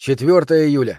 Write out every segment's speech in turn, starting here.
4 июля.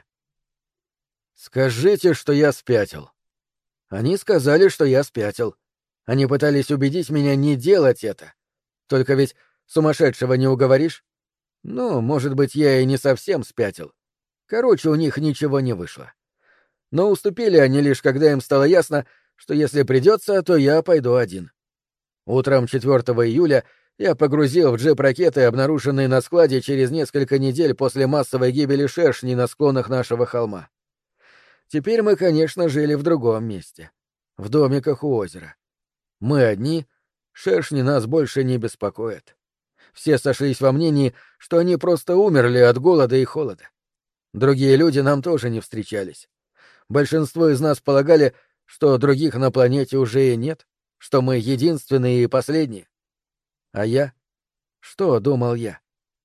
Скажите, что я спятил. Они сказали, что я спятил. Они пытались убедить меня не делать это. Только ведь сумасшедшего не уговоришь. Ну, может быть, я и не совсем спятил. Короче, у них ничего не вышло. Но уступили они лишь, когда им стало ясно, что если придется, то я пойду один. Утром 4 июля я погрузил в джип ракеты, обнаруженные на складе через несколько недель после массовой гибели шершней на склонах нашего холма. Теперь мы, конечно, жили в другом месте. В домиках у озера. Мы одни, шершни нас больше не беспокоят. Все сошлись во мнении, что они просто умерли от голода и холода. Другие люди нам тоже не встречались. Большинство из нас полагали, что других на планете уже и нет, что мы единственные и последние. А я? Что думал я?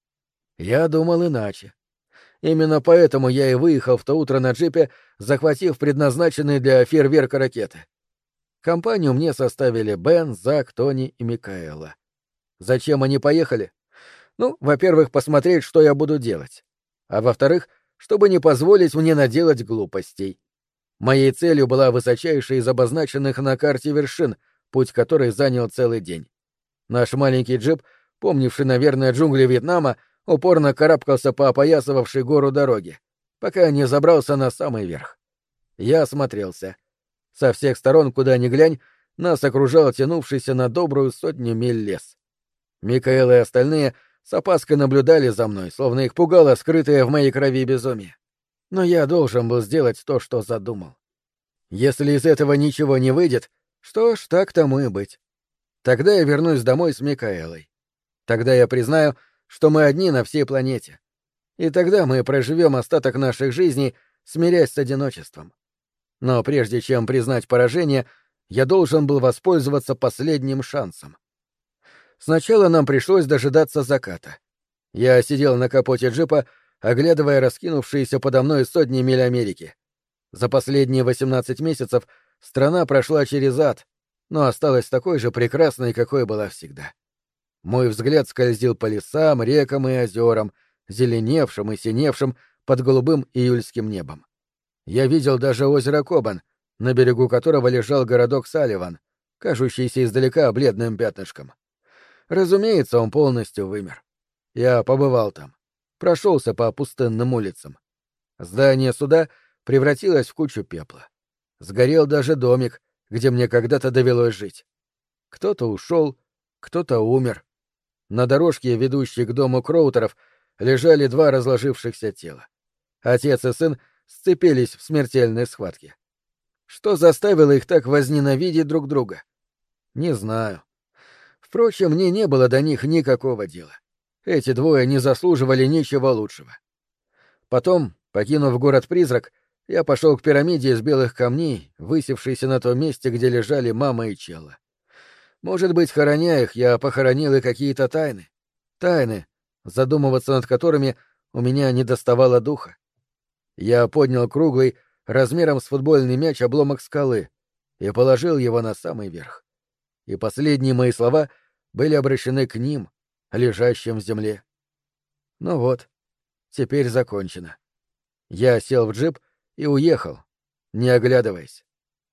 Я думал иначе. Именно поэтому я и выехал в то утро на джипе, захватив предназначенные для фейерверка ракеты. Компанию мне составили Бен, Зак, Тони и Микаэла. Зачем они поехали? Ну, во-первых, посмотреть, что я буду делать. А во-вторых, чтобы не позволить мне наделать глупостей. Моей целью была высочайшая из обозначенных на карте вершин, путь которой занял целый день. Наш маленький джип, помнивший, наверное, джунгли Вьетнама, упорно карабкался по опоясывавшей гору дороге, пока не забрался на самый верх. Я осмотрелся. Со всех сторон, куда ни глянь, нас окружал тянувшийся на добрую 100 миль лес. Микаэл и остальные с опаской наблюдали за мной, словно их пугало скрытое в моей крови безумие. Но я должен был сделать то, что задумал. Если из этого ничего не выйдет, что ж, так тому и быть. Тогда я вернусь домой с Микаэлой. Тогда я признаю, что мы одни на всей планете. И тогда мы проживем остаток наших жизней, смирясь с одиночеством. Но прежде чем признать поражение, я должен был воспользоваться последним шансом. Сначала нам пришлось дожидаться заката. Я сидел на капоте джипа, оглядывая раскинувшиеся подо мной 100 миль Америки. За последние 18 месяцев страна прошла через ад, но осталась такой же прекрасной, какой была всегда. Мой взгляд скользил по лесам, рекам и озерам, зеленевшим и синевшим под голубым июльским небом. Я видел даже озеро Кобан, на берегу которого лежал городок Салливан, кажущийся издалека бледным пятнышком. Разумеется, он полностью вымер. Я побывал там, прошелся по пустынным улицам. Здание суда превратилось в кучу пепла. Сгорел даже домик, где мне когда-то довелось жить. Кто-то ушел, кто-то умер. На дорожке, ведущей к дому Кроутеров, лежали 2 разложившихся тела. Отец и сын сцепились в смертельной схватке. Что заставило их так возненавидеть друг друга? Не знаю. Впрочем, мне не было до них никакого дела. Эти двое не заслуживали ничего лучшего. Потом, покинув город-призрак, я пошел к пирамиде из белых камней, высевшейся на том месте, где лежали мама и Челла. Может быть, хороня их, я похоронил и какие-то тайны. Тайны, задумываться над которыми у меня не доставало духа. Я поднял круглый, размером с футбольный мяч, обломок скалы и положил его на самый верх. И последние мои слова были обращены к ним, лежащим в земле. Ну вот, теперь закончено. Я сел в джип и уехал, не оглядываясь.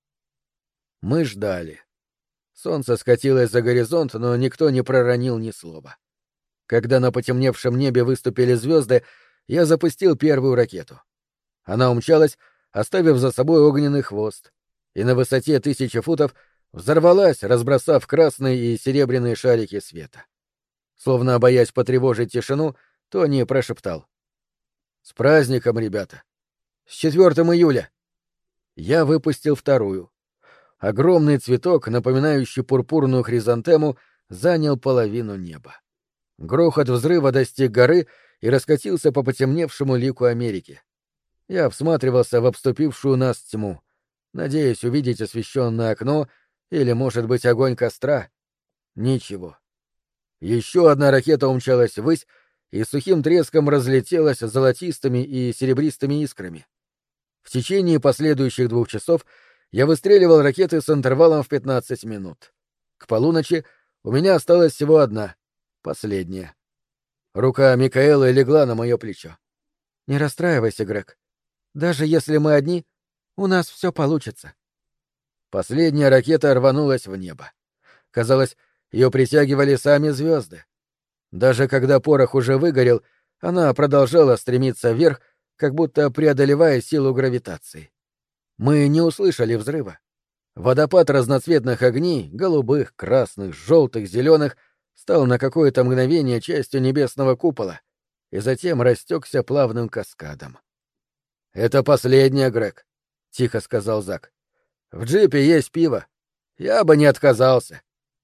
Мы ждали. Солнце скатилось за горизонт, но никто не проронил ни слова. Когда на потемневшем небе выступили звезды, я запустил первую ракету. Она умчалась, оставив за собой огненный хвост, и на высоте 1000 футов взорвалась, разбросав красные и серебряные шарики света. Словно боясь потревожить тишину, Тони прошептал: «С праздником, ребята! С 4 июля!» Я выпустил вторую. Огромный цветок, напоминающий пурпурную хризантему, занял половину неба. Грохот взрыва достиг горы и раскатился по потемневшему лику Америки. Я всматривался в обступившую нас тьму, надеясь увидеть освещенное окно или, может быть, огонь костра. Ничего. Еще одна ракета умчалась ввысь и с сухим треском разлетелась золотистыми и серебристыми искрами. В течение последующих 2 часов я выстреливал ракеты с интервалом в 15 минут. К полуночи у меня осталась всего одна, последняя. Рука Микаэлы легла на мое плечо. Не расстраивайся, Грег. Даже если мы одни, у нас все получится. Последняя ракета рванулась в небо. Казалось, ее притягивали сами звезды. Даже когда порох уже выгорел, она продолжала стремиться вверх, как будто преодолевая силу гравитации. Мы не услышали взрыва. Водопад разноцветных огней, голубых, красных, желтых, зеленых, стал на какое-то мгновение частью небесного купола и затем растекся плавным каскадом. «Это последнее, Грег», — тихо сказал Зак. «В джипе есть пиво. Я бы не отказался».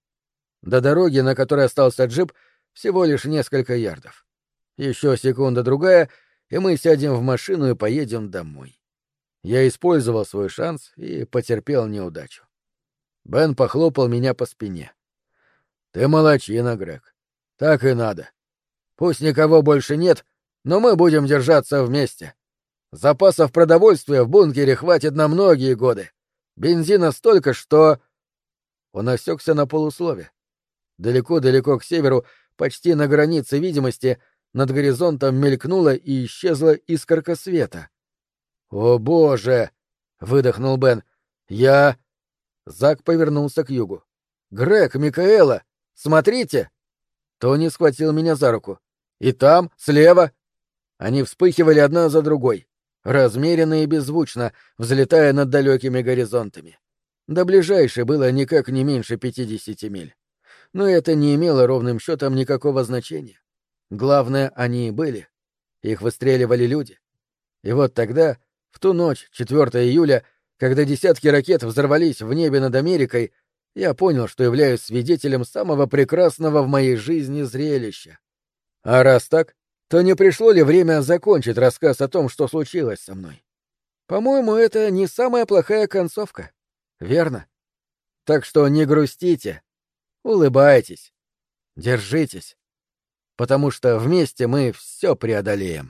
До дороги, на которой остался джип, всего лишь несколько ярдов. Еще секунда-другая, и мы сядем в машину и поедем домой. Я использовал свой шанс и потерпел неудачу. Бен похлопал меня по спине. «Ты молодчина, Грег. Так и надо. Пусть никого больше нет, но мы будем держаться вместе. Запасов продовольствия в бункере хватит на многие годы. Бензина столько, что...» Он осекся на полуслове. Далеко-далеко к северу, почти на границе видимости, над горизонтом мелькнула и исчезла искорка света. «О, Боже!» — выдохнул Бен. «Я...» Зак повернулся к югу. «Грег, Микаэла! Смотрите!» Тони схватил меня за руку. «И там, слева...» Они вспыхивали одна за другой, размеренно и беззвучно, взлетая над далекими горизонтами. До ближайшей было никак не меньше 50 миль. Но это не имело ровным счетом никакого значения. Главное, они и были. Их выстреливали люди. И вот тогда, в ту ночь, 4 июля, когда десятки ракет взорвались в небе над Америкой, я понял, что являюсь свидетелем самого прекрасного в моей жизни зрелища. А раз так, то не пришло ли время закончить рассказ о том, что случилось со мной? По-моему, это не самая плохая концовка. Верно? Так что не грустите. Улыбайтесь. Держитесь. Потому что вместе мы все преодолеем.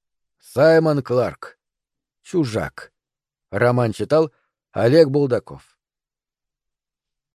Саймон Кларк. Чужак. Роман читал Олег Булдаков.